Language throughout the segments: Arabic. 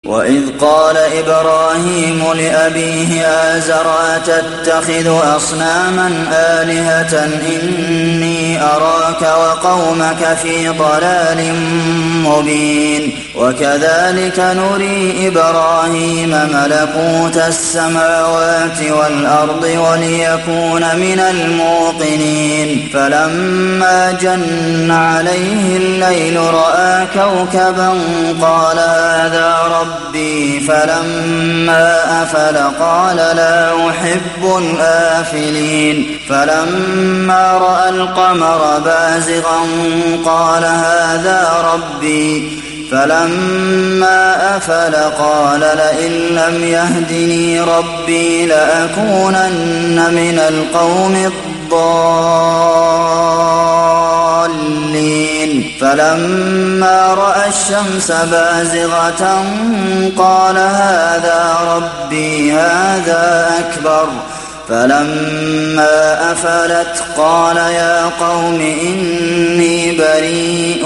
وإذ قال إبراهيم لأبيه آزر أتتخذ أصناما آلهة إني أراك وقومك في ضلال مبين وكذلك نري إبراهيم ملكوت السماوات والأرض وليكون من الموقنين فلما جن عليه الليل رأى كوكبا قال هذا ربي فلما أفل قال لا أحب الآفلين فلما رأى القمر بازغا قال هذا ربي فلما أفل قال لئن لم يهدني ربي لأكونن من القوم الضالين فلما رأى الشمس بازغة قال هذا ربي هذا أكبر فلما أفلت قال يا قوم إني بريء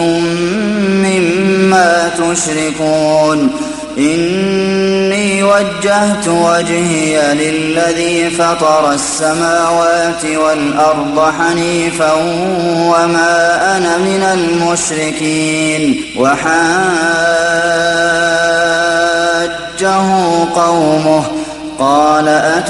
مما تشركون إني وجهت وجهي للذي فطر السماوات والأرض حنيفا وما أنا من المشركين وحاجه قومه قال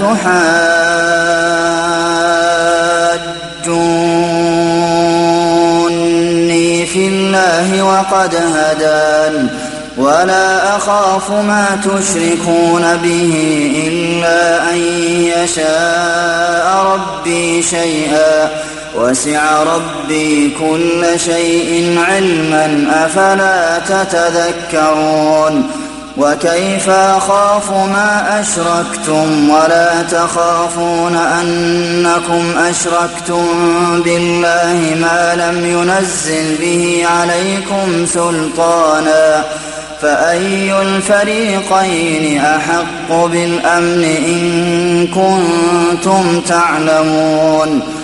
أتحاجوني في الله وقد هدان ولا أخاف ما تشركون به إلا أن يشاء ربي شيئا وسع ربي كل شيء علما أفلا تتذكرون وكيف أخاف ما أشركتم ولا تخافون أنكم أشركتم بالله ما لم ينزل به عليكم سلطانا فأي الفريقين أحق بالأمن إن كنتم تعلمون